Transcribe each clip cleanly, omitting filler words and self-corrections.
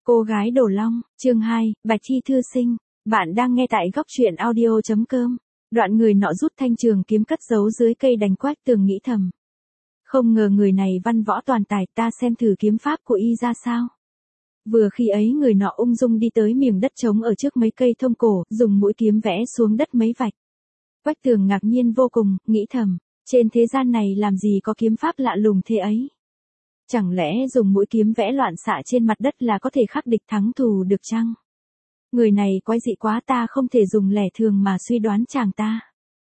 Cô gái Đồ Long, chương 2, Bạch Thi thư sinh. Bạn đang nghe tại góc truyện audio.com. Đoạn người nọ rút thanh trường kiếm cất giấu dưới cây đành Quách Tường nghĩ thầm. Không ngờ người này văn võ toàn tài, ta xem thử kiếm pháp của y ra sao. Vừa khi ấy người nọ ung dung đi tới miếng đất trống ở trước mấy cây thông cổ, dùng mũi kiếm vẽ xuống đất mấy vạch. Quách Tường ngạc nhiên vô cùng, nghĩ thầm, trên thế gian này làm gì có kiếm pháp lạ lùng thế ấy. Chẳng lẽ dùng mũi kiếm vẽ loạn xạ trên mặt đất là có thể khắc địch thắng thù được chăng? Người này quái dị quá, ta không thể dùng lẻ thường mà suy đoán chàng ta.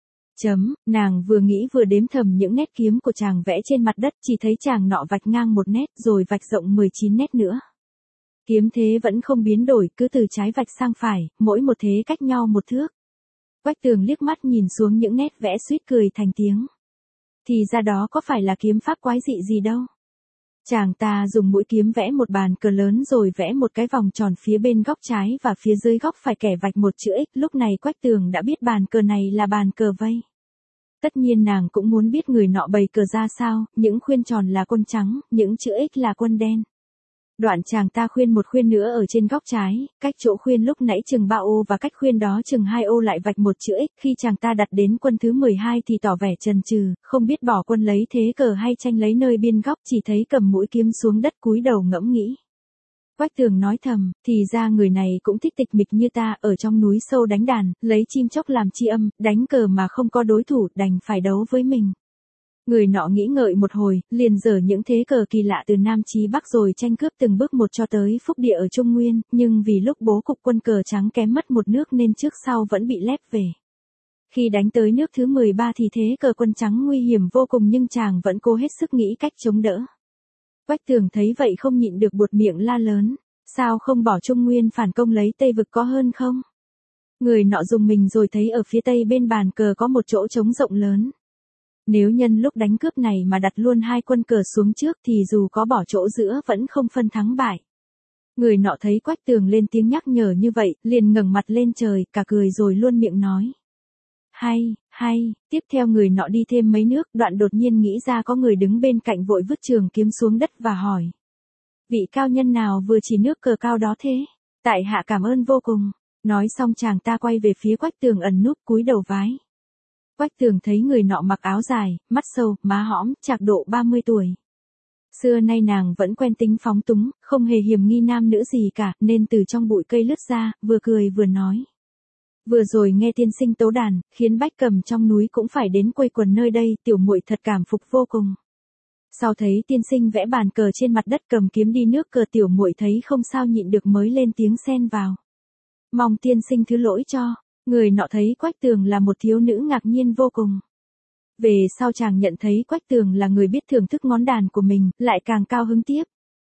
Nàng vừa nghĩ vừa đếm thầm những nét kiếm của chàng vẽ trên mặt đất, chỉ thấy chàng nọ vạch ngang 1 nét rồi vạch rộng 19 nét nữa. Kiếm thế vẫn không biến đổi, cứ từ trái vạch sang phải, mỗi một thế cách nhau 1 thước. Quách Tường liếc mắt nhìn xuống những nét vẽ suýt cười thành tiếng. Thì ra đó có phải là kiếm pháp quái dị gì đâu. Chàng ta dùng mũi kiếm vẽ một bàn cờ lớn rồi vẽ một cái vòng tròn phía bên góc trái và phía dưới góc phải kẻ vạch một chữ X. Lúc này Quách Tường đã biết bàn cờ này là bàn cờ vây. Tất nhiên nàng cũng muốn biết người nọ bày cờ ra sao, những khuyên tròn là quân trắng, những chữ X là quân đen. Đoạn chàng ta khuyên một khuyên nữa ở trên góc trái, cách chỗ khuyên lúc nãy chừng 3 ô và cách khuyên đó chừng 2 ô lại vạch một chữ X. Khi chàng ta đặt đến quân thứ 12 thì tỏ vẻ chần chừ, không biết bỏ quân lấy thế cờ hay tranh lấy nơi biên góc, chỉ thấy cầm mũi kiếm xuống đất cúi đầu ngẫm nghĩ. Quách Tường nói thầm, thì ra người này cũng thích tịch mịch như ta, ở trong núi sâu đánh đàn, lấy chim chóc làm tri âm, đánh cờ mà không có đối thủ, đành phải đấu với mình. Người nọ nghĩ ngợi một hồi, liền dở những thế cờ kỳ lạ từ Nam chí Bắc rồi tranh cướp từng bước một cho tới phúc địa ở Trung Nguyên, nhưng vì lúc bố cục quân cờ trắng kém mất 1 nước nên trước sau vẫn bị lép về. Khi đánh tới nước thứ 13 thì thế cờ quân trắng nguy hiểm vô cùng nhưng chàng vẫn cố hết sức nghĩ cách chống đỡ. Quách Tường thấy vậy không nhịn được buột miệng la lớn, sao không bỏ Trung Nguyên phản công lấy Tây vực có hơn không? Người nọ dùng mình rồi thấy ở phía tây bên bàn cờ có một chỗ trống rộng lớn. Nếu nhân lúc đánh cướp này mà đặt luôn 2 quân cờ xuống trước thì dù có bỏ chỗ giữa vẫn không phân thắng bại. Người nọ thấy Quách Tường lên tiếng nhắc nhở như vậy, liền ngẩng mặt lên trời, cả cười rồi luôn miệng nói. Hay, tiếp theo người nọ đi thêm mấy nước, đoạn đột nhiên nghĩ ra có người đứng bên cạnh vội vứt trường kiếm xuống đất và hỏi. Vị cao nhân nào vừa chỉ nước cờ cao đó thế? Tại hạ cảm ơn vô cùng. Nói xong chàng ta quay về phía Quách Tường ẩn núp cúi đầu vái. Quách Tường thấy người nọ mặc áo dài, mắt sâu, má hõm, trạc độ 30 tuổi. Xưa nay nàng vẫn quen tính phóng túng, không hề hiềm nghi nam nữ gì cả, nên từ trong bụi cây lướt ra, vừa cười vừa nói. Vừa rồi nghe tiên sinh tấu đàn, khiến Bách Cầm trong núi cũng phải đến quây quần nơi đây, tiểu muội thật cảm phục vô cùng. Sau thấy tiên sinh vẽ bàn cờ trên mặt đất cầm kiếm đi nước cờ, tiểu muội thấy không sao nhịn được mới lên tiếng xen vào. Mong tiên sinh thứ lỗi cho. Người nọ thấy Quách Tường là một thiếu nữ ngạc nhiên vô cùng. Về sau chàng nhận thấy Quách Tường là người biết thưởng thức ngón đàn của mình, lại càng cao hứng tiếp.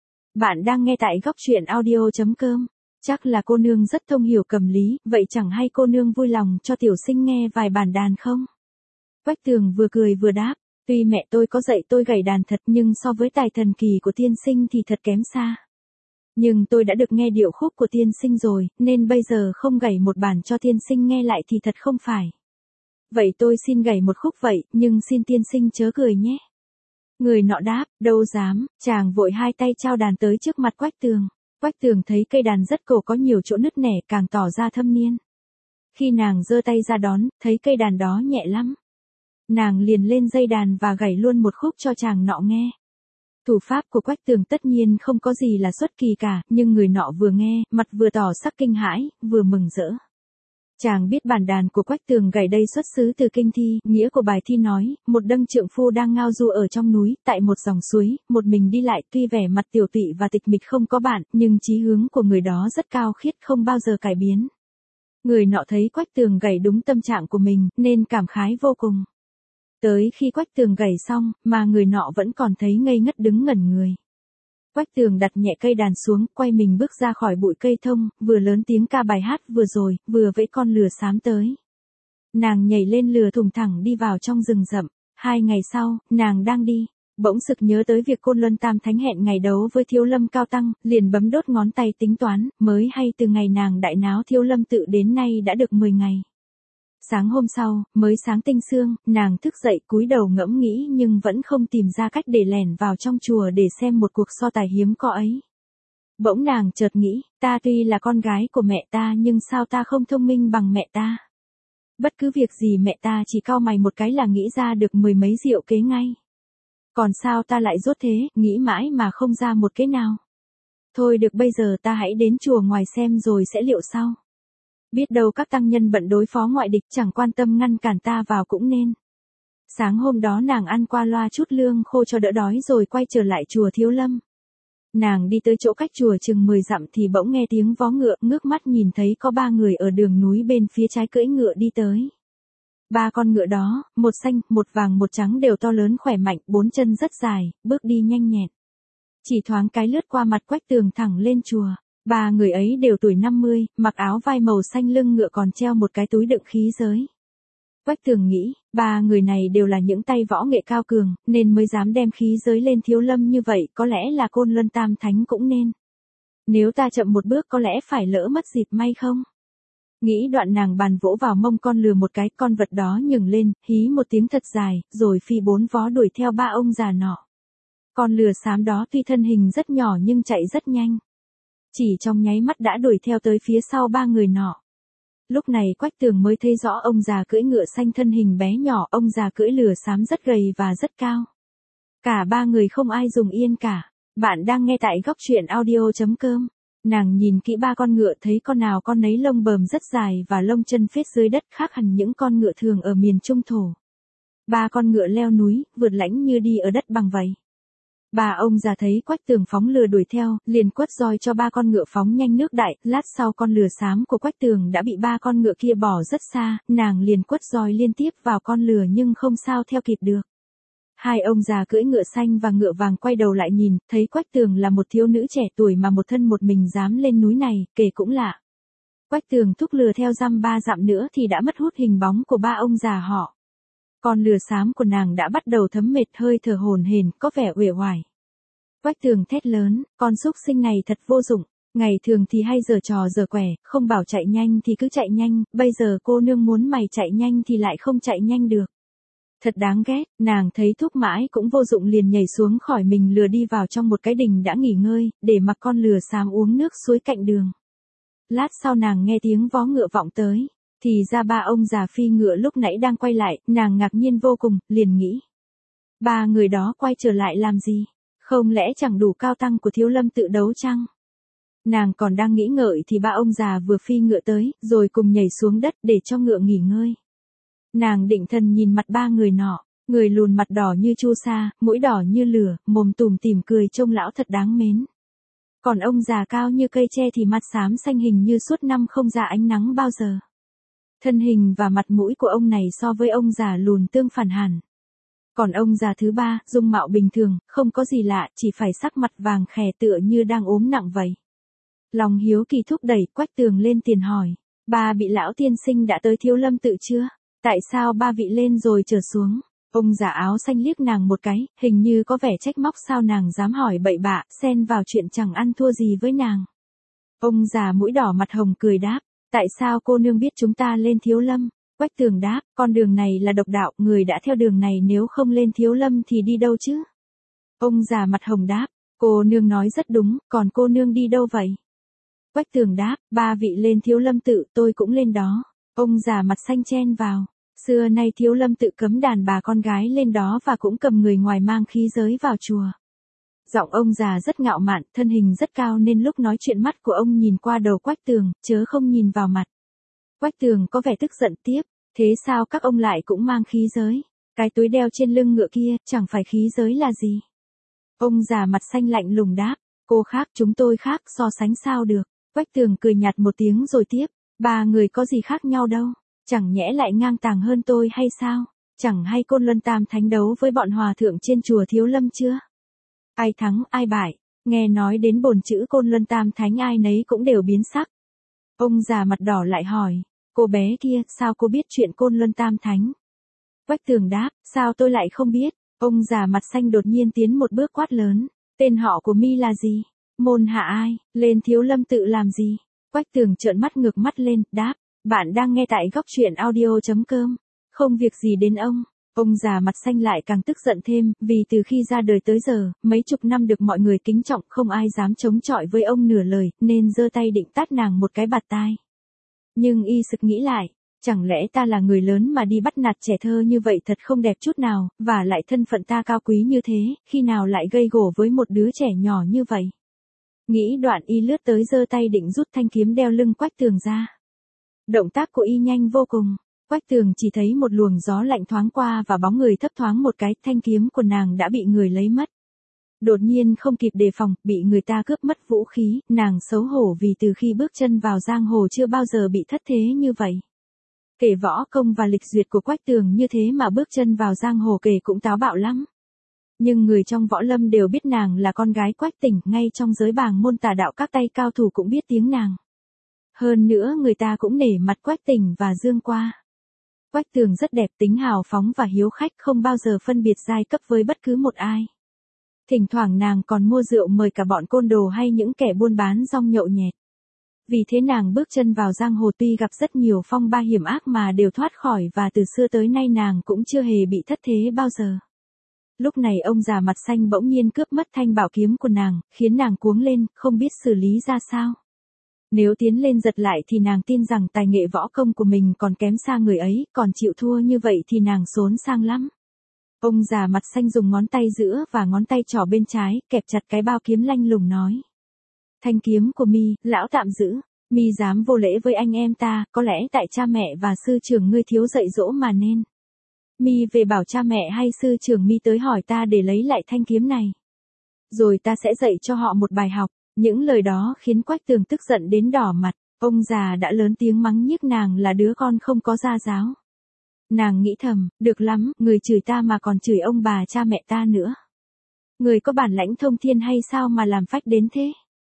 Bạn đang nghe tại góc truyện audio.com. Chắc là cô nương rất thông hiểu cầm lý, vậy chẳng hay cô nương vui lòng cho tiểu sinh nghe vài bản đàn không? Quách Tường vừa cười vừa đáp, tuy mẹ tôi có dạy tôi gảy đàn thật nhưng so với tài thần kỳ của tiên sinh thì thật kém xa. Nhưng tôi đã được nghe điệu khúc của tiên sinh rồi, nên bây giờ không gảy một bản cho tiên sinh nghe lại thì thật không phải. Vậy tôi xin gảy một khúc vậy, nhưng xin tiên sinh chớ cười nhé. Người nọ đáp, đâu dám, chàng vội 2 tay trao đàn tới trước mặt Quách Tường. Quách Tường thấy cây đàn rất cổ có nhiều chỗ nứt nẻ, càng tỏ ra thâm niên. Khi nàng giơ tay ra đón, thấy cây đàn đó nhẹ lắm. Nàng liền lên dây đàn và gảy luôn một khúc cho chàng nọ nghe. Thủ pháp của Quách Tường tất nhiên không có gì là xuất kỳ cả, nhưng người nọ vừa nghe, mặt vừa tỏ sắc kinh hãi, vừa mừng rỡ. Chàng biết bản đàn của Quách Tường gảy đây xuất xứ từ kinh thi, nghĩa của bài thi nói, một đấng trượng phu đang ngao du ở trong núi, tại một dòng suối, một mình đi lại, tuy vẻ mặt tiểu tụy và tịch mịch không có bạn, nhưng chí hướng của người đó rất cao khiết, không bao giờ cải biến. Người nọ thấy Quách Tường gảy đúng tâm trạng của mình, nên cảm khái vô cùng. Tới khi Quách Tường gảy xong, mà người nọ vẫn còn thấy ngây ngất đứng ngẩn người. Quách Tường đặt nhẹ cây đàn xuống, quay mình bước ra khỏi bụi cây thông, vừa lớn tiếng ca bài hát vừa rồi, vừa vẫy con lừa xám tới. Nàng nhảy lên lừa thùng thẳng đi vào trong rừng rậm. 2 ngày sau, nàng đang đi, bỗng sực nhớ tới việc Côn Luân Tam Thánh hẹn ngày đấu với Thiếu Lâm Cao Tăng, liền bấm đốt ngón tay tính toán, mới hay từ ngày nàng đại náo Thiếu Lâm tự đến nay đã được 10 ngày. Sáng hôm sau, mới sáng tinh sương, nàng thức dậy cúi đầu ngẫm nghĩ nhưng vẫn không tìm ra cách để lẻn vào trong chùa để xem một cuộc so tài hiếm có ấy. Bỗng nàng chợt nghĩ, ta tuy là con gái của mẹ ta nhưng sao ta không thông minh bằng mẹ ta. Bất cứ việc gì mẹ ta chỉ cau mày một cái là nghĩ ra được mười mấy diệu kế ngay. Còn sao ta lại dốt thế, nghĩ mãi mà không ra một kế nào. Thôi được bây giờ ta hãy đến chùa ngoài xem rồi sẽ liệu sau. Biết đâu các tăng nhân bận đối phó ngoại địch chẳng quan tâm ngăn cản ta vào cũng nên. Sáng hôm đó nàng ăn qua loa chút lương khô cho đỡ đói rồi quay trở lại chùa Thiếu Lâm. Nàng đi tới chỗ cách chùa chừng 10 dặm thì bỗng nghe tiếng vó ngựa, ngước mắt nhìn thấy có 3 người ở đường núi bên phía trái cưỡi ngựa đi tới. 3 con ngựa đó, một xanh, một vàng một trắng đều to lớn khỏe mạnh, 4 chân rất dài, bước đi nhanh nhẹn. Chỉ thoáng cái lướt qua mặt Quách Tường thẳng lên chùa. 3 người ấy đều tuổi 50, mặc áo vai màu xanh, lưng ngựa còn treo một cái túi đựng khí giới. Quách Tường nghĩ, 3 người này đều là những tay võ nghệ cao cường, nên mới dám đem khí giới lên Thiếu Lâm như vậy, có lẽ là Côn Luân Tam Thánh cũng nên. Nếu ta chậm một bước có lẽ phải lỡ mất dịp may không? Nghĩ đoạn nàng bàn vỗ vào mông con lừa một cái, con vật đó nhừng lên, hí một tiếng thật dài, rồi phi 4 vó đuổi theo 3 ông già nọ. Con lừa xám đó tuy thân hình rất nhỏ nhưng chạy rất nhanh. Chỉ trong nháy mắt đã đuổi theo tới phía sau 3 người nọ. Lúc này Quách Tường mới thấy rõ ông già cưỡi ngựa xanh thân hình bé nhỏ, ông già cưỡi lừa xám rất gầy và rất cao. Cả 3 người không ai dùng yên cả. Bạn đang nghe tại góc truyện audio.com. Nàng nhìn kỹ 3 con ngựa thấy con nào con nấy lông bờm rất dài và lông chân phết dưới đất, khác hẳn những con ngựa thường ở miền Trung thổ. 3 con ngựa leo núi, vượt lãnh như đi ở đất bằng vậy. 3 ông già thấy Quách Tường phóng lừa đuổi theo, liền quất roi cho 3 con ngựa phóng nhanh nước đại, lát sau con lừa xám của Quách Tường đã bị 3 con ngựa kia bỏ rất xa, nàng liền quất roi liên tiếp vào con lừa nhưng không sao theo kịp được. 2 ông già cưỡi ngựa xanh và ngựa vàng quay đầu lại nhìn, thấy Quách Tường là một thiếu nữ trẻ tuổi mà một thân một mình dám lên núi này, kể cũng lạ. Quách Tường thúc lừa theo dăm 3 dặm nữa thì đã mất hút hình bóng của 3 ông già họ. Con lừa xám của nàng đã bắt đầu thấm mệt, hơi thở hổn hển, có vẻ uể oải. Quách Tường thét lớn, con súc sinh này thật vô dụng, ngày thường thì hay giở trò giở quẻ, không bảo chạy nhanh thì cứ chạy nhanh, bây giờ cô nương muốn mày chạy nhanh thì lại không chạy nhanh được. Thật đáng ghét, nàng thấy thúc mãi cũng vô dụng liền nhảy xuống khỏi mình lừa đi vào trong một cái đình đã nghỉ ngơi, để mặc con lừa xám uống nước suối cạnh đường. Lát sau nàng nghe tiếng vó ngựa vọng tới, thì ra 3 ông già phi ngựa lúc nãy đang quay lại, nàng ngạc nhiên vô cùng, liền nghĩ. 3 người đó quay trở lại làm gì? Không lẽ chẳng đủ cao tăng của Thiếu Lâm tự đấu chăng? Nàng còn đang nghĩ ngợi thì 3 ông già vừa phi ngựa tới, rồi cùng nhảy xuống đất để cho ngựa nghỉ ngơi. Nàng định thần nhìn mặt 3 người nọ, người lùn mặt đỏ như chu sa, mũi đỏ như lửa, mồm tủm tỉm cười trông lão thật đáng mến. Còn ông già cao như cây tre thì mặt xám xanh hình như suốt năm không ra ánh nắng bao giờ. Thân hình và mặt mũi của ông này so với ông già lùn tương phản hẳn. Còn ông già thứ 3, dung mạo bình thường, không có gì lạ, chỉ phải sắc mặt vàng khè tựa như đang ốm nặng vậy. Lòng hiếu kỳ thúc đẩy Quách Tường lên tiền hỏi, 3 vị lão tiên sinh đã tới Thiếu Lâm tự chưa? Tại sao 3 vị lên rồi trở xuống? Ông già áo xanh liếc nàng một cái, hình như có vẻ trách móc sao nàng dám hỏi bậy bạ, xen vào chuyện chẳng ăn thua gì với nàng. Ông già mũi đỏ mặt hồng cười đáp, tại sao cô nương biết chúng ta lên Thiếu Lâm? Quách Tường đáp, con đường này là độc đạo, người đã theo đường này nếu không lên Thiếu Lâm thì đi đâu chứ? Ông già mặt hồng đáp, cô nương nói rất đúng, còn cô nương đi đâu vậy? Quách Tường đáp, 3 vị lên Thiếu Lâm tự, tôi cũng lên đó. Ông già mặt xanh chen vào, xưa nay Thiếu Lâm tự cấm đàn bà con gái lên đó và cũng cầm người ngoài mang khí giới vào chùa. Giọng ông già rất ngạo mạn, thân hình rất cao nên lúc nói chuyện mắt của ông nhìn qua đầu Quách Tường, chớ không nhìn vào mặt. Quách Tường có vẻ tức giận tiếp, thế sao các ông lại cũng mang khí giới? Cái túi đeo trên lưng ngựa kia, chẳng phải khí giới là gì? Ông già mặt xanh lạnh lùng đáp, cô khác chúng tôi khác, so sánh sao được? Quách Tường cười nhạt một tiếng rồi tiếp, 3 người có gì khác nhau đâu, chẳng nhẽ lại ngang tàng hơn tôi hay sao? Chẳng hay Côn Luân Tam Thánh đấu với bọn hòa thượng trên chùa Thiếu Lâm chưa? Ai thắng ai bại, nghe nói đến bổn chữ Côn Luân Tam Thánh ai nấy cũng đều biến sắc. Ông già mặt đỏ lại hỏi, cô bé kia, sao cô biết chuyện Côn Luân Tam Thánh? Quách Tường đáp, sao tôi lại không biết? Ông già mặt xanh đột nhiên tiến một bước quát lớn, tên họ của mi là gì? Môn hạ ai? Lên Thiếu Lâm tự làm gì? Quách Tường trợn mắt ngược mắt lên, đáp, bạn đang nghe tại góc truyện audio.com, không việc gì đến ông. Ông già mặt xanh lại càng tức giận thêm, vì từ khi ra đời tới giờ, mấy chục năm được mọi người kính trọng, không ai dám chống chọi với ông nửa lời, nên giơ tay định tát nàng một cái bạt tai. Nhưng y sực nghĩ lại, chẳng lẽ ta là người lớn mà đi bắt nạt trẻ thơ như vậy thật không đẹp chút nào, và lại thân phận ta cao quý như thế, khi nào lại gây gổ với một đứa trẻ nhỏ như vậy. Nghĩ đoạn y lướt tới giơ tay định rút thanh kiếm đeo lưng Quách Tường ra. Động tác của y nhanh vô cùng. Quách Tường chỉ thấy một luồng gió lạnh thoáng qua và bóng người thấp thoáng một cái, thanh kiếm của nàng đã bị người lấy mất. Đột nhiên không kịp đề phòng, bị người ta cướp mất vũ khí, nàng xấu hổ vì từ khi bước chân vào giang hồ chưa bao giờ bị thất thế như vậy. Kể võ công và lịch duyệt của Quách Tường như thế mà bước chân vào giang hồ kể cũng táo bạo lắm. Nhưng người trong võ lâm đều biết nàng là con gái Quách Tỉnh, ngay trong giới bàng môn tà đạo các tay cao thủ cũng biết tiếng nàng. Hơn nữa người ta cũng nể mặt Quách Tỉnh và Dương Qua. Quách Tường rất đẹp, tính hào phóng và hiếu khách, không bao giờ phân biệt giai cấp với bất cứ một ai. Thỉnh thoảng nàng còn mua rượu mời cả bọn côn đồ hay những kẻ buôn bán rong nhậu nhẹt. Vì thế nàng bước chân vào giang hồ tuy gặp rất nhiều phong ba hiểm ác mà đều thoát khỏi, và từ xưa tới nay nàng cũng chưa hề bị thất thế bao giờ. Lúc này ông già mặt xanh bỗng nhiên cướp mất thanh bảo kiếm của nàng, khiến nàng cuống lên, không biết xử lý ra sao. Nếu tiến lên giật lại thì nàng tin rằng tài nghệ võ công của mình còn kém xa người ấy, còn chịu thua như vậy thì nàng xốn sang lắm. Ông già mặt xanh dùng ngón tay giữa và ngón tay trỏ bên trái, kẹp chặt cái bao kiếm lanh lùng nói. Thanh kiếm của mi, lão tạm giữ, mi dám vô lễ với anh em ta, có lẽ tại cha mẹ và sư trưởng ngươi thiếu dạy dỗ mà nên. Mi về bảo cha mẹ hay sư trưởng mi tới hỏi ta để lấy lại thanh kiếm này. Rồi ta sẽ dạy cho họ một bài học. Những lời đó khiến Quách Tường tức giận đến đỏ mặt, ông già đã lớn tiếng mắng nhiếc nàng là đứa con không có gia giáo. Nàng nghĩ thầm, được lắm, người chửi ta mà còn chửi ông bà cha mẹ ta nữa. Người có bản lãnh thông thiên hay sao mà làm phách đến thế?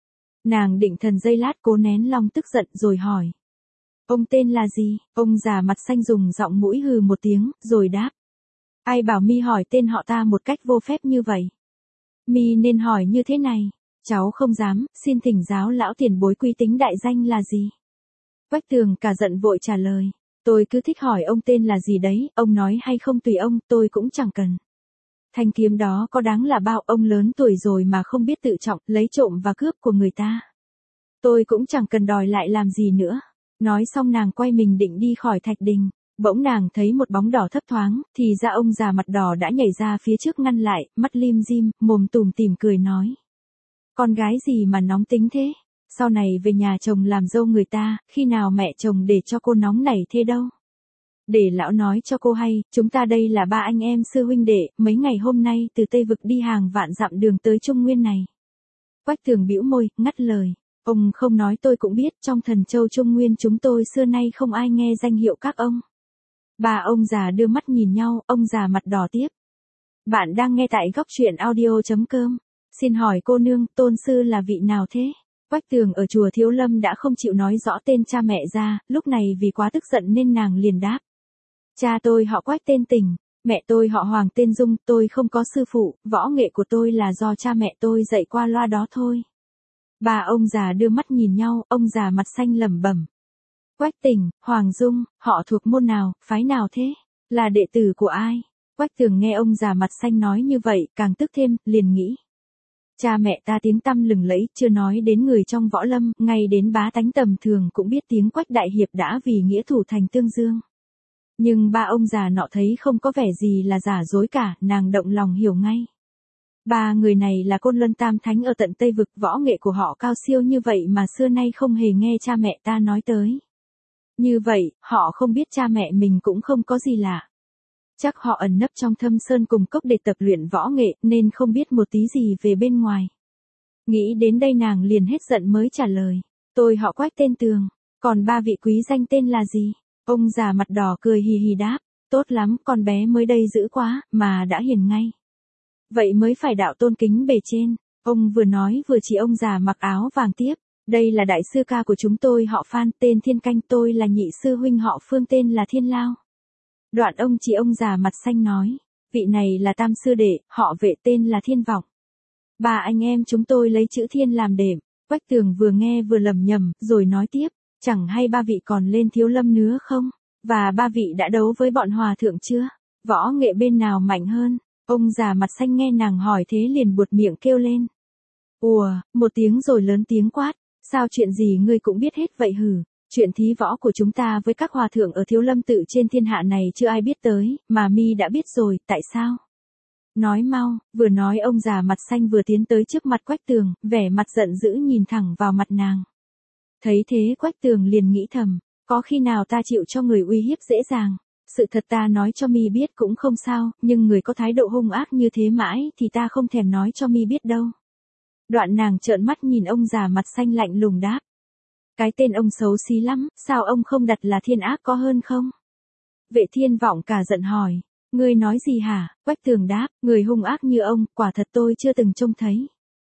Nàng định thần giây lát cố nén lòng tức giận rồi hỏi. Ông tên là gì? Ông già mặt xanh dùng giọng mũi hừ một tiếng, rồi đáp. Ai bảo mi hỏi tên họ ta một cách vô phép như vậy? Mi nên hỏi như thế này. Cháu không dám, xin thỉnh giáo lão tiền bối quy tính đại danh là gì? Quách Tường cả giận vội trả lời. Tôi cứ thích hỏi ông tên là gì đấy, ông nói hay không tùy ông, tôi cũng chẳng cần. Thanh kiếm đó có đáng là bao, ông lớn tuổi rồi mà không biết tự trọng, lấy trộm và cướp của người ta. Tôi cũng chẳng cần đòi lại làm gì nữa. Nói xong nàng quay mình định đi khỏi thạch đình. Bỗng nàng thấy một bóng đỏ thấp thoáng, thì ra ông già mặt đỏ đã nhảy ra phía trước ngăn lại, mắt lim dim, mồm tủm tỉm cười nói. Con gái gì mà nóng tính thế? Sau này về nhà chồng làm dâu người ta, khi nào mẹ chồng để cho cô nóng nảy thế đâu? Để lão nói cho cô hay, chúng ta đây là ba anh em sư huynh đệ, mấy ngày hôm nay từ Tây Vực đi hàng vạn dặm đường tới Trung Nguyên này. Quách Tường bĩu môi, ngắt lời. Ông không nói tôi cũng biết, trong Thần Châu Trung Nguyên chúng tôi xưa nay không ai nghe danh hiệu các ông. Ba ông già đưa mắt nhìn nhau, ông già mặt đỏ tiếp. Bạn đang nghe tại góc truyện audio.com. Xin hỏi cô nương, tôn sư là vị nào thế? Quách Tường ở chùa Thiếu Lâm đã không chịu nói rõ tên cha mẹ ra, lúc này vì quá tức giận nên nàng liền đáp. Cha tôi họ Quách tên Tình, mẹ tôi họ Hoàng tên Dung, tôi không có sư phụ, võ nghệ của tôi là do cha mẹ tôi dạy qua loa đó thôi. Ba ông già đưa mắt nhìn nhau, ông già mặt xanh lẩm bẩm. Quách Tình, Hoàng Dung, họ thuộc môn nào, phái nào thế? Là đệ tử của ai? Quách Tường nghe ông già mặt xanh nói như vậy, càng tức thêm, liền nghĩ. Cha mẹ ta tiếng tăm lừng lẫy, chưa nói đến người trong võ lâm, ngay đến bá tánh tầm thường cũng biết tiếng Quách đại hiệp đã vì nghĩa thủ thành tương dương. Nhưng ba ông già nọ thấy không có vẻ gì là giả dối cả, nàng động lòng hiểu ngay. Ba người này là Côn Luân Tam Thánh ở tận Tây Vực, võ nghệ của họ cao siêu như vậy mà xưa nay không hề nghe cha mẹ ta nói tới. Như vậy, họ không biết cha mẹ mình cũng không có gì lạ. Chắc họ ẩn nấp trong thâm sơn cùng cốc để tập luyện võ nghệ, nên không biết một tí gì về bên ngoài. Nghĩ đến đây nàng liền hết giận mới trả lời. Tôi họ Quách tên Tường, còn ba vị quý danh tên là gì? Ông già mặt đỏ cười hì hì đáp. Tốt lắm, con bé mới đây dữ quá, mà đã hiền ngay. Vậy mới phải đạo tôn kính bề trên. Ông vừa nói vừa chỉ ông già mặc áo vàng tiếp. Đây là đại sư ca của chúng tôi họ Phan, tên Thiên Canh, tôi là nhị sư huynh họ Phương tên là Thiên Lao. Đoạn ông chỉ ông già mặt xanh nói, vị này là tam sư đệ, họ Vệ tên là Thiên Vọng. Ba anh em chúng tôi lấy chữ Thiên làm đệm. Quách Tường vừa nghe vừa lẩm nhẩm, rồi nói tiếp, chẳng hay ba vị còn lên Thiếu Lâm nữa không? Và ba vị đã đấu với bọn hòa thượng chưa? Võ nghệ bên nào mạnh hơn? Ông già mặt xanh nghe nàng hỏi thế liền buột miệng kêu lên. Ùa, một tiếng rồi lớn tiếng quát. Sao chuyện gì ngươi cũng biết hết vậy hử? Chuyện thí võ của chúng ta với các hòa thượng ở Thiếu Lâm tự trên thiên hạ này chưa ai biết tới, mà mi đã biết rồi, tại sao? Nói mau, vừa nói ông già mặt xanh vừa tiến tới trước mặt Quách Tường, vẻ mặt giận dữ nhìn thẳng vào mặt nàng. Thấy thế Quách Tường liền nghĩ thầm, có khi nào ta chịu cho người uy hiếp dễ dàng? Sự thật ta nói cho mi biết cũng không sao, nhưng người có thái độ hung ác như thế mãi thì ta không thèm nói cho mi biết đâu. Đoạn nàng trợn mắt nhìn ông già mặt xanh lạnh lùng đáp. Cái tên ông xấu xí lắm, sao ông không đặt là Thiên Ác có hơn không? Vệ Thiên Vọng cả giận hỏi, ngươi nói gì hả? Quách Tường đáp, người hung ác như ông, quả thật tôi chưa từng trông thấy.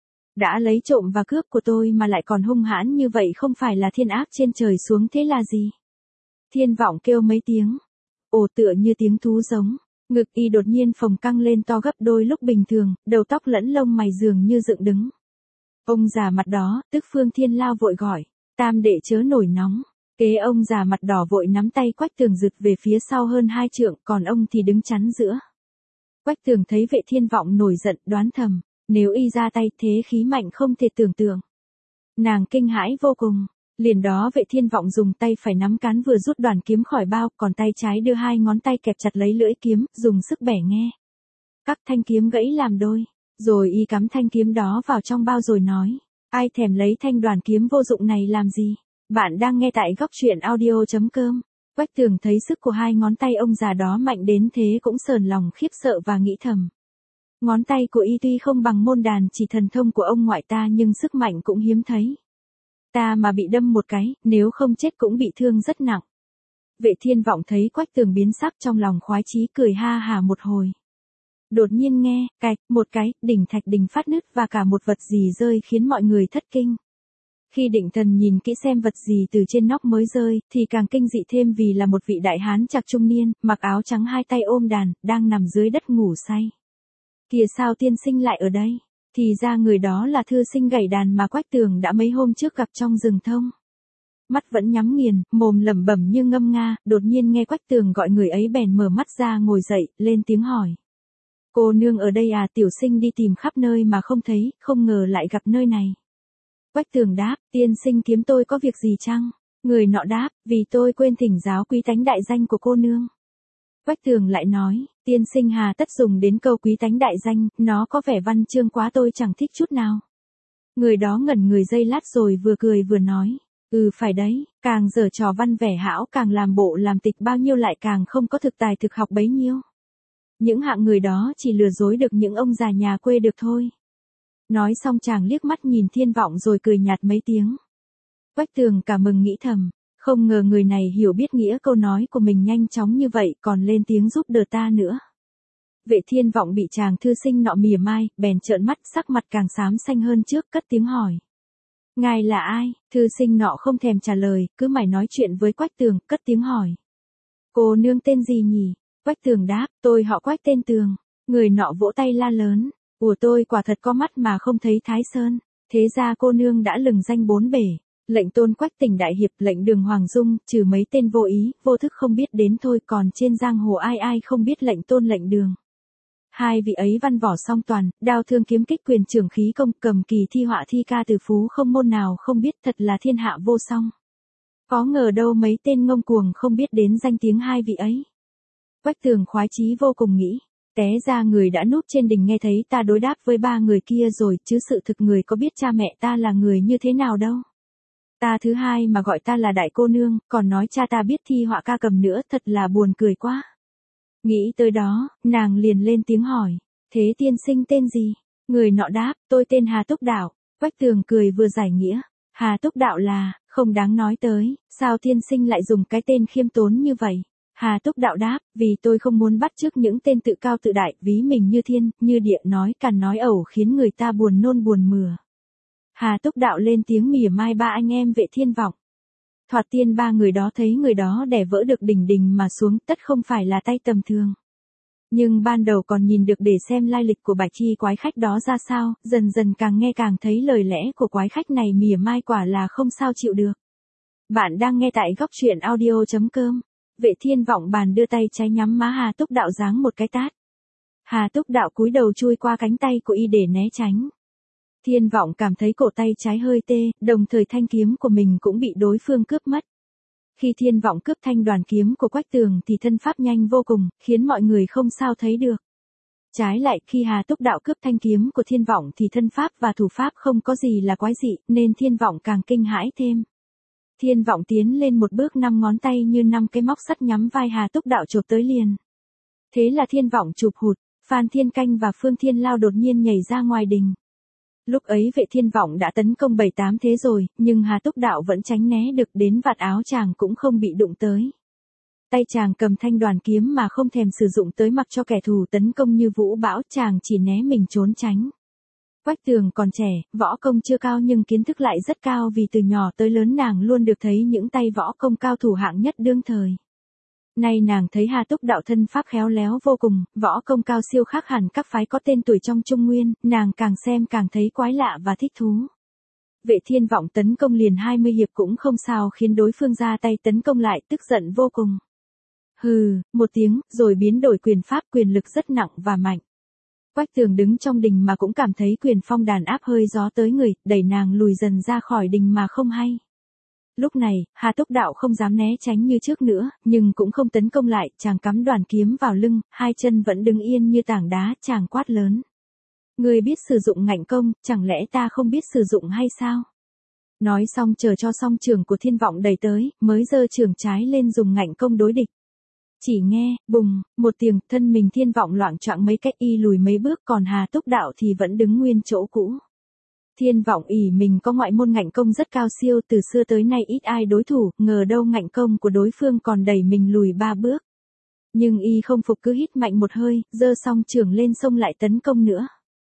Đã lấy trộm và cướp của tôi mà lại còn hung hãn như vậy không phải là thiên ác trên trời xuống thế là gì? Thiên Vọng kêu mấy tiếng, ồ tựa như tiếng thú giống, ngực y đột nhiên phồng căng lên to gấp đôi lúc bình thường, đầu tóc lẫn lông mày dường như dựng đứng. Ông già mặt đó, tức Phương Thiên Lao vội gọi, tam đệ chớ nổi nóng. Kế ông già mặt đỏ vội nắm tay Quách Tường giựt về phía sau hơn 2 trượng, còn ông thì đứng chắn giữa. Quách Tường thấy Vệ Thiên Vọng nổi giận, đoán thầm, nếu y ra tay thế khí mạnh không thể tưởng tượng. Nàng kinh hãi vô cùng, liền đó Vệ Thiên Vọng dùng tay phải nắm cán vừa rút đoàn kiếm khỏi bao, còn tay trái đưa 2 ngón tay kẹp chặt lấy lưỡi kiếm, dùng sức bẻ nghe. Các thanh kiếm gãy làm đôi, rồi y cắm thanh kiếm đó vào trong bao rồi nói, ai thèm lấy thanh đoàn kiếm vô dụng này làm gì? Bạn đang nghe tại góc truyện audio.com. Quách Tường thấy sức của 2 ngón tay ông già đó mạnh đến thế cũng sờn lòng khiếp sợ và nghĩ thầm. Ngón tay của y tuy không bằng môn đàn chỉ thần thông của ông ngoại ta nhưng sức mạnh cũng hiếm thấy. Ta mà bị đâm một cái, nếu không chết cũng bị thương rất nặng. Vệ Thiên Vọng thấy Quách Tường biến sắc trong lòng khoái chí cười ha hả một hồi. Đột nhiên nghe, cạch, một cái, đỉnh thạch đình phát nứt và cả một vật gì rơi khiến mọi người thất kinh. Khi Định Thần nhìn kỹ xem vật gì từ trên nóc mới rơi, thì càng kinh dị thêm vì là một vị đại hán trạc trung niên, mặc áo trắng 2 tay ôm đàn, đang nằm dưới đất ngủ say. Kìa sao tiên sinh lại ở đây? Thì ra người đó là thư sinh gảy đàn mà Quách Tường đã mấy hôm trước gặp trong rừng thông. Mắt vẫn nhắm nghiền, mồm lẩm bẩm như ngâm nga, đột nhiên nghe Quách Tường gọi người ấy bèn mở mắt ra ngồi dậy, lên tiếng hỏi. Cô nương ở đây à? Tiểu sinh đi tìm khắp nơi mà không thấy, không ngờ lại gặp nơi này. Quách Tường đáp, tiên sinh kiếm tôi có việc gì chăng? Người nọ đáp, vì tôi quên thỉnh giáo quý tánh đại danh của cô nương. Quách Tường lại nói, tiên sinh hà tất dùng đến câu quý tánh đại danh, nó có vẻ văn chương quá tôi chẳng thích chút nào. Người đó ngẩn người giây lát rồi vừa cười vừa nói, phải đấy, càng giở trò văn vẻ hão càng làm bộ làm tịch bao nhiêu lại càng không có thực tài thực học bấy nhiêu. Những hạng người đó chỉ lừa dối được những ông già nhà quê được thôi. Nói xong chàng liếc mắt nhìn Thiên Vọng rồi cười nhạt mấy tiếng. Quách Tường cả mừng nghĩ thầm, không ngờ người này hiểu biết nghĩa câu nói của mình nhanh chóng như vậy còn lên tiếng giúp đỡ ta nữa. Vệ Thiên Vọng bị chàng thư sinh nọ mỉa mai, bèn trợn mắt sắc mặt càng xám xanh hơn trước cất tiếng hỏi. Ngài là ai? Thư sinh nọ không thèm trả lời, cứ mải nói chuyện với Quách Tường, cất tiếng hỏi. Cô nương tên gì nhỉ? Quách Tường đáp, tôi họ Quách tên Tường. Người nọ vỗ tay la lớn. Ủa tôi quả thật có mắt mà không thấy Thái Sơn. Thế ra cô nương đã lừng danh 4 bể. Lệnh Tôn Quách Tỉnh đại hiệp, lệnh Đường Hoàng Dung, trừ mấy tên vô ý, vô thức không biết đến thôi, còn trên giang hồ ai ai không biết lệnh Tôn lệnh Đường. Hai vị ấy văn võ song toàn, đao thương kiếm kích quyền trưởng khí công, cầm kỳ thi họa thi ca từ phú không môn nào không biết, thật là thiên hạ vô song. Có ngờ đâu mấy tên ngông cuồng không biết đến danh tiếng hai vị ấy. Quách Tường khoái chí vô cùng nghĩ, té ra người đã núp trên đình nghe thấy ta đối đáp với 3 người kia rồi, chứ sự thực người có biết cha mẹ ta là người như thế nào đâu. Ta thứ hai mà gọi ta là đại cô nương, còn nói cha ta biết thi họa ca cầm nữa, thật là buồn cười quá. Nghĩ tới đó, nàng liền lên tiếng hỏi, thế tiên sinh tên gì? Người nọ đáp, tôi tên Hà Túc Đạo. Quách Tường cười vừa giải nghĩa, Hà Túc Đạo là, không đáng nói tới, sao tiên sinh lại dùng cái tên khiêm tốn như vậy? Hà Túc Đạo đáp, vì tôi không muốn bắt chước những tên tự cao tự đại, ví mình như thiên, như địa, nói cằn nói ẩu khiến người ta buồn nôn buồn mửa. Hà Túc Đạo lên tiếng mỉa mai 3 anh em Vệ Thiên Vọng. Thoạt tiên 3 người đó thấy người đó đè vỡ được đỉnh đình mà xuống, tất không phải là tay tầm thường. Nhưng ban đầu còn nhìn được để xem lai lịch của bạch chi quái khách đó ra sao, dần dần càng nghe càng thấy lời lẽ của quái khách này mỉa mai quả là không sao chịu được. Bạn đang nghe tại góc truyện audio.com. Vệ Thiên Vọng bàn đưa tay trái nhắm má Hà Túc Đạo giáng một cái tát. Hà Túc Đạo cúi đầu chui qua cánh tay của y để né tránh. Thiên Vọng cảm thấy cổ tay trái hơi tê, đồng thời thanh kiếm của mình cũng bị đối phương cướp mất. Khi Thiên Vọng cướp thanh đoàn kiếm của Quách Tường thì thân pháp nhanh vô cùng, khiến mọi người không sao thấy được. Trái lại khi Hà Túc Đạo cướp thanh kiếm của Thiên Vọng thì thân pháp và thủ pháp không có gì là quái dị, nên Thiên Vọng càng kinh hãi thêm. Thiên Vọng tiến lên một bước, 5 ngón tay như 5 cái móc sắt nhắm vai Hà Túc Đạo chộp tới liền. Thế là Thiên Vọng chụp hụt, Phan Thiên Canh và Phương Thiên Lao đột nhiên nhảy ra ngoài đình. Lúc ấy Vệ Thiên Vọng đã tấn công 7-8 thế rồi, nhưng Hà Túc Đạo vẫn tránh né được, đến vạt áo chàng cũng không bị đụng tới. Tay chàng cầm thanh đoàn kiếm mà không thèm sử dụng tới, mặc cho kẻ thù tấn công như vũ bão, chàng chỉ né mình trốn tránh. Quách Tường còn trẻ, võ công chưa cao nhưng kiến thức lại rất cao, vì từ nhỏ tới lớn nàng luôn được thấy những tay võ công cao thủ hạng nhất đương thời. Nay nàng thấy Hà Túc Đạo thân pháp khéo léo vô cùng, võ công cao siêu khác hẳn các phái có tên tuổi trong Trung Nguyên, nàng càng xem càng thấy quái lạ và thích thú. Vệ Thiên Vọng tấn công liền 20 hiệp cũng không sao khiến đối phương ra tay tấn công lại, tức giận vô cùng. Hừ, một tiếng, rồi biến đổi quyền pháp, quyền lực rất nặng và mạnh. Quách Tường đứng trong đình mà cũng cảm thấy quyền phong đàn áp hơi gió tới người, đẩy nàng lùi dần ra khỏi đình mà không hay. Lúc này, Hà Túc Đạo không dám né tránh như trước nữa, nhưng cũng không tấn công lại, chàng cắm đoàn kiếm vào lưng, hai chân vẫn đứng yên như tảng đá, chàng quát lớn. Ngươi biết sử dụng ngạnh công, chẳng lẽ ta không biết sử dụng hay sao? Nói xong chờ cho song trường của Thiên Vọng đẩy tới, mới giơ trường trái lên dùng ngạnh công đối địch. Chỉ nghe, bùng, một tiếng, thân mình Thiên Vọng loạng choạng mấy cách, y lùi mấy bước, còn Hà Túc Đạo thì vẫn đứng nguyên chỗ cũ. Thiên Vọng ỷ mình có ngoại môn ngạnh công rất cao siêu, từ xưa tới nay ít ai đối thủ, ngờ đâu ngạnh công của đối phương còn đẩy mình lùi 3 bước. Nhưng y không phục, cứ hít mạnh một hơi, giơ song trường lên xông lại tấn công nữa.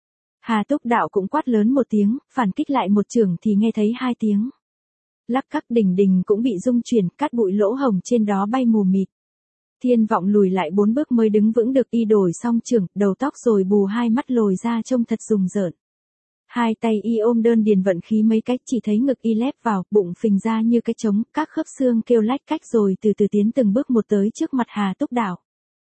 Hà Túc Đạo cũng quát lớn một tiếng, phản kích lại một trường thì nghe thấy 2 tiếng. Lắc cắc, đình cũng bị rung chuyển, cát bụi lỗ hồng trên đó bay mù mịt. Thiên Vọng lùi lại 4 bước mới đứng vững được, y đổi song trường, đầu tóc rồi bù, hai mắt lồi ra trông thật rùng rợn. Hai tay y ôm đơn điền vận khí mấy cách, chỉ thấy ngực y lép vào, bụng phình ra như cái trống, các khớp xương kêu lách cách, rồi từ từ tiến từng bước một tới trước mặt Hà Túc Đạo.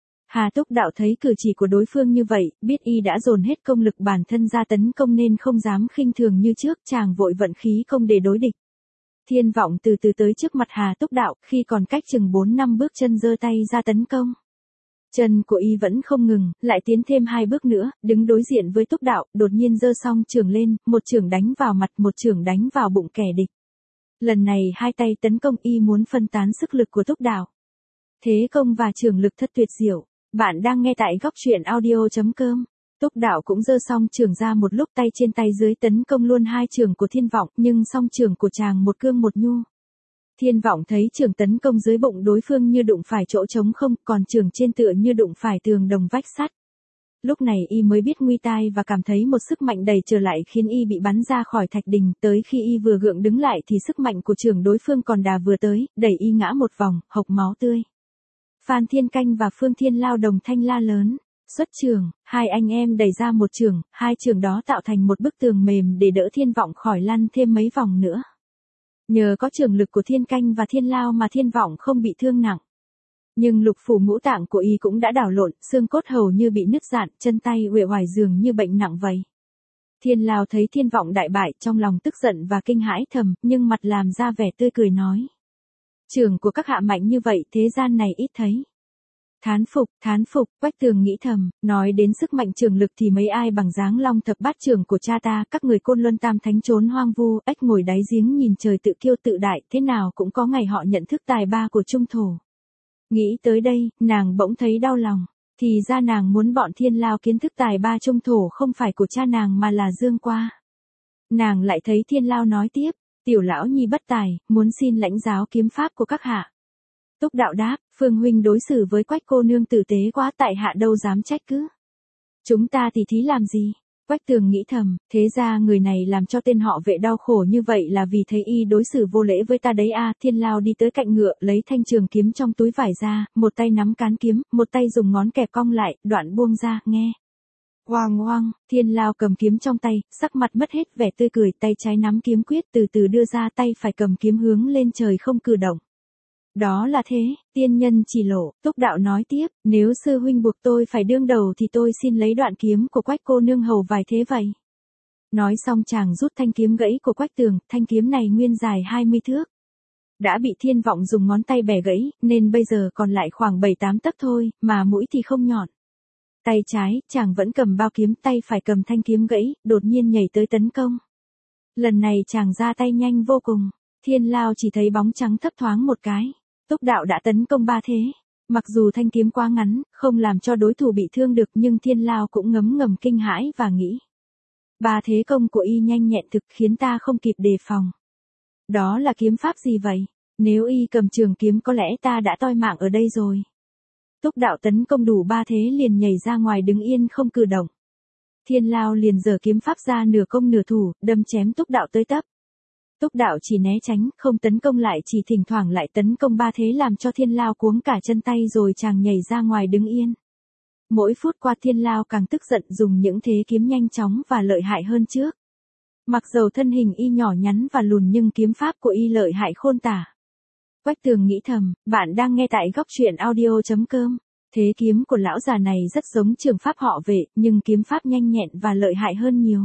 Hà Túc Đạo thấy cử chỉ của đối phương như vậy, biết y đã dồn hết công lực bản thân ra tấn công nên không dám khinh thường như trước, chàng vội vận khí công để đối địch. Thiên Vọng từ từ tới trước mặt Hà Túc Đạo, khi còn cách chừng 4-5 bước chân giơ tay ra tấn công. Chân của y vẫn không ngừng, lại tiến thêm 2 bước nữa, đứng đối diện với Túc Đạo, đột nhiên giơ song trường lên, một trường đánh vào mặt, một trường đánh vào bụng kẻ địch. Lần này hai tay tấn công, y muốn phân tán sức lực của Túc Đạo. Thế công và trường lực thật tuyệt diệu. Bạn đang nghe tại góc truyện audio.com. Túc Đạo cũng giơ song trường ra, một lúc tay trên tay dưới tấn công luôn 2 trường của Thiên Vọng, nhưng song trường của chàng một cương một nhu. Thiên Vọng thấy trường tấn công dưới bụng đối phương như đụng phải chỗ trống không, còn trường trên tựa như đụng phải tường đồng vách sắt. Lúc này y mới biết nguy tai và cảm thấy một sức mạnh đẩy trở lại khiến y bị bắn ra khỏi thạch đình, tới khi y vừa gượng đứng lại thì sức mạnh của trường đối phương còn đà vừa tới, đẩy y ngã một vòng, hộc máu tươi. Phan Thiên Canh và Phương Thiên Lao đồng thanh la lớn. Xuất trường, hai anh em đẩy ra một trường, hai trường đó tạo thành một bức tường mềm để đỡ Thiên Vọng khỏi lăn thêm mấy vòng nữa. Nhờ có trường lực của Thiên Canh và Thiên Lao mà Thiên Vọng không bị thương nặng. Nhưng lục phủ ngũ tạng của y cũng đã đảo lộn, xương cốt hầu như bị nứt rạn, chân tay uể oải dường như bệnh nặng vậy. Thiên Lao thấy Thiên Vọng đại bại, trong lòng tức giận và kinh hãi thầm, nhưng mặt làm ra vẻ tươi cười nói. Trường của các hạ mạnh như vậy, thế gian này ít thấy. Thán phục, Quách Tường nghĩ thầm, nói đến sức mạnh trường lực thì mấy ai bằng dáng Long Thập Bát Trường của cha ta, các người Côn Luân Tam Thánh trốn hoang vu, ếch ngồi đáy giếng nhìn trời tự kiêu tự đại, thế nào cũng có ngày họ nhận thức tài ba của trung thổ. Nghĩ tới đây, nàng bỗng thấy đau lòng, thì ra nàng muốn bọn Thiên Lao kiến thức tài ba trung thổ không phải của cha nàng mà là Dương Qua. Nàng lại thấy Thiên Lao nói tiếp, tiểu lão nhi bất tài, muốn xin lãnh giáo kiếm pháp của các hạ. Túc Đạo đáp, Phương huynh đối xử với Quách cô nương tử tế quá, tại hạ đâu dám trách cứ. Chúng ta thì thí làm gì? Quách Tường nghĩ thầm, thế ra người này làm cho tên họ Vệ đau khổ như vậy là vì thấy y đối xử vô lễ với ta đấy à. Thiên Lao đi tới cạnh ngựa, lấy thanh trường kiếm trong túi vải ra, một tay nắm cán kiếm, một tay dùng ngón kẹp cong lại, đoạn buông ra, nghe. Oang oang, Thiên Lao cầm kiếm trong tay, sắc mặt mất hết vẻ tươi cười, tay trái nắm kiếm quyết từ từ đưa ra, tay phải cầm kiếm hướng lên trời không cử động. Đó là thế, tiên nhân chỉ lộ, Túc Đạo nói tiếp, nếu sư huynh buộc tôi phải đương đầu thì tôi xin lấy đoạn kiếm của Quách cô nương hầu vài thế vậy. Nói xong chàng rút thanh kiếm gãy của Quách Tường, thanh kiếm này nguyên dài 20 thước. Đã bị Thiên Vọng dùng ngón tay bẻ gãy, nên bây giờ còn lại khoảng 7-8 tấc thôi, mà mũi thì không nhọn. Tay trái, chàng vẫn cầm bao kiếm, tay phải cầm thanh kiếm gãy, đột nhiên nhảy tới tấn công. Lần này chàng ra tay nhanh vô cùng, Thiên Lao chỉ thấy bóng trắng thấp thoáng một cái. Túc Đạo đã tấn công 3 thế. Mặc dù thanh kiếm quá ngắn, không làm cho đối thủ bị thương được nhưng Thiên Lao cũng ngấm ngầm kinh hãi và nghĩ. 3 thế công của y nhanh nhẹn thực khiến ta không kịp đề phòng. Đó là kiếm pháp gì vậy? Nếu y cầm trường kiếm có lẽ ta đã toi mạng ở đây rồi. Túc Đạo tấn công đủ 3 thế liền nhảy ra ngoài đứng yên không cử động. Thiên Lao liền giở kiếm pháp ra nửa công nửa thủ, đâm chém Túc Đạo tới tấp. Túc Đạo chỉ né tránh, không tấn công lại, chỉ thỉnh thoảng lại tấn công 3 thế làm cho Thiên Lao cuống cả chân tay rồi chàng nhảy ra ngoài đứng yên. Mỗi phút qua Thiên Lao càng tức giận dùng những thế kiếm nhanh chóng và lợi hại hơn trước. Mặc dầu thân hình y nhỏ nhắn và lùn nhưng kiếm pháp của y lợi hại khôn tả. Quách Tường nghĩ thầm, bạn đang nghe tại góc truyện audio.com. Thế kiếm của lão già này rất giống trường pháp họ Vệ, nhưng kiếm pháp nhanh nhẹn và lợi hại hơn nhiều.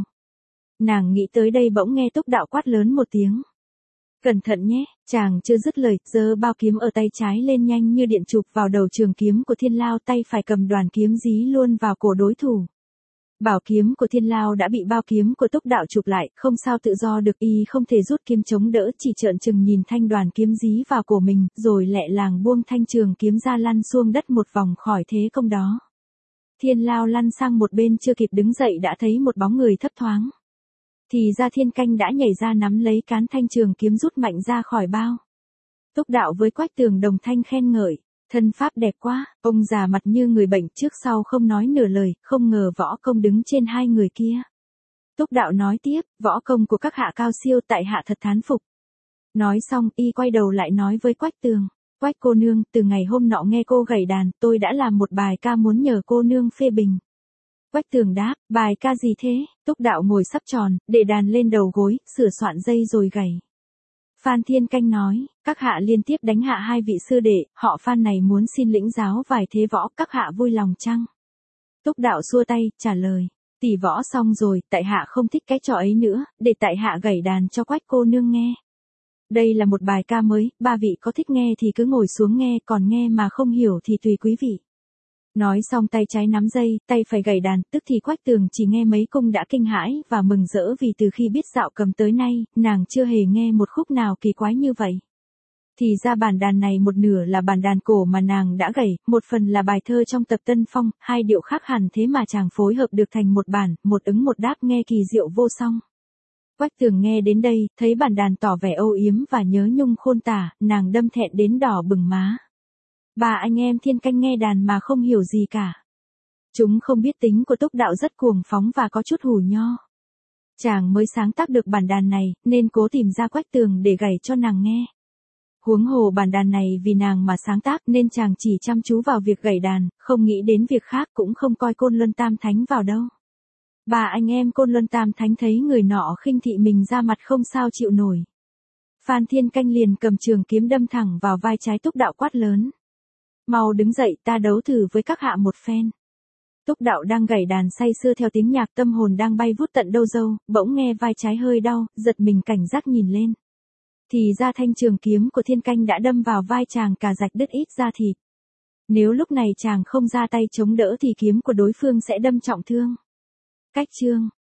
Nàng nghĩ tới đây bỗng nghe Túc Đạo quát lớn một tiếng. Cẩn thận nhé, chàng chưa dứt lời, giơ bao kiếm ở tay trái lên nhanh như điện chụp vào đầu trường kiếm của Thiên Lao, tay phải cầm đoàn kiếm dí luôn vào cổ đối thủ. Bảo kiếm của Thiên Lao đã bị bao kiếm của Túc Đạo chụp lại, không sao tự do được, y không thể rút kiếm chống đỡ, chỉ trợn trừng nhìn thanh đoàn kiếm dí vào cổ mình, rồi lẹ làng buông thanh trường kiếm ra lăn xuống đất một vòng khỏi thế công đó. Thiên Lao lăn sang một bên chưa kịp đứng dậy đã thấy một bóng người thấp thoáng. Thì ra Thiên Canh đã nhảy ra nắm lấy cán thanh trường kiếm rút mạnh ra khỏi bao. Túc Đạo với Quách Tường đồng thanh khen ngợi. Thân pháp đẹp quá, ông già mặt như người bệnh trước sau không nói nửa lời, không ngờ võ công đứng trên hai người kia. Túc Đạo nói tiếp, võ công của các hạ cao siêu, tại hạ thật thán phục. Nói xong y quay đầu lại nói với Quách Tường, Quách cô nương, từ ngày hôm nọ nghe cô gảy đàn, tôi đã làm một bài ca muốn nhờ cô nương phê bình. Quách Tường đáp, bài ca gì thế? Túc Đạo ngồi sắp tròn, để đàn lên đầu gối, sửa soạn dây rồi gảy. Phan Thiên Canh nói, các hạ liên tiếp đánh hạ hai vị sư đệ, họ Phan này muốn xin lĩnh giáo vài thế võ, các hạ vui lòng chăng? Túc Đạo xua tay, trả lời, tỷ võ xong rồi, tại hạ không thích cái trò ấy nữa, để tại hạ gảy đàn cho Quách cô nương nghe. Đây là một bài ca mới, ba vị có thích nghe thì cứ ngồi xuống nghe, còn nghe mà không hiểu thì tùy quý vị. Nói xong tay trái nắm dây, tay phải gảy đàn, tức thì Quách Tường chỉ nghe mấy cung đã kinh hãi và mừng rỡ vì từ khi biết dạo cầm tới nay, nàng chưa hề nghe một khúc nào kỳ quái như vậy. Thì ra bản đàn này một nửa là bản đàn cổ mà nàng đã gảy, một phần là bài thơ trong tập Tân Phong, hai điệu khác hẳn thế mà chàng phối hợp được thành một bản, một ứng một đáp nghe kỳ diệu vô song. Quách Tường nghe đến đây, thấy bản đàn tỏ vẻ âu yếm và nhớ nhung khôn tả, nàng đâm thẹn đến đỏ bừng má. Bà anh em Thiên Canh nghe đàn mà không hiểu gì cả. Chúng không biết tính của Túc Đạo rất cuồng phóng và có chút hủ nho. Chàng mới sáng tác được bản đàn này, nên cố tìm ra Quách Tường để gảy cho nàng nghe. Huống hồ bản đàn này vì nàng mà sáng tác nên chàng chỉ chăm chú vào việc gảy đàn, không nghĩ đến việc khác, cũng không coi Côn Luân Tam Thánh vào đâu. Bà anh em Côn Luân Tam Thánh thấy người nọ khinh thị mình ra mặt không sao chịu nổi. Phan Thiên Canh liền cầm trường kiếm đâm thẳng vào vai trái Túc Đạo quát lớn. Mau đứng dậy, ta đấu thử với các hạ một phen. Túc Đạo đang gảy đàn say sưa theo tiếng nhạc, tâm hồn đang bay vút tận đâu dâu, bỗng nghe vai trái hơi đau, giật mình cảnh giác nhìn lên. Thì ra thanh trường kiếm của Thiên Canh đã đâm vào vai chàng cả rạch đứt ít da thịt. Nếu lúc này chàng không ra tay chống đỡ thì kiếm của đối phương sẽ đâm trọng thương. Cách chương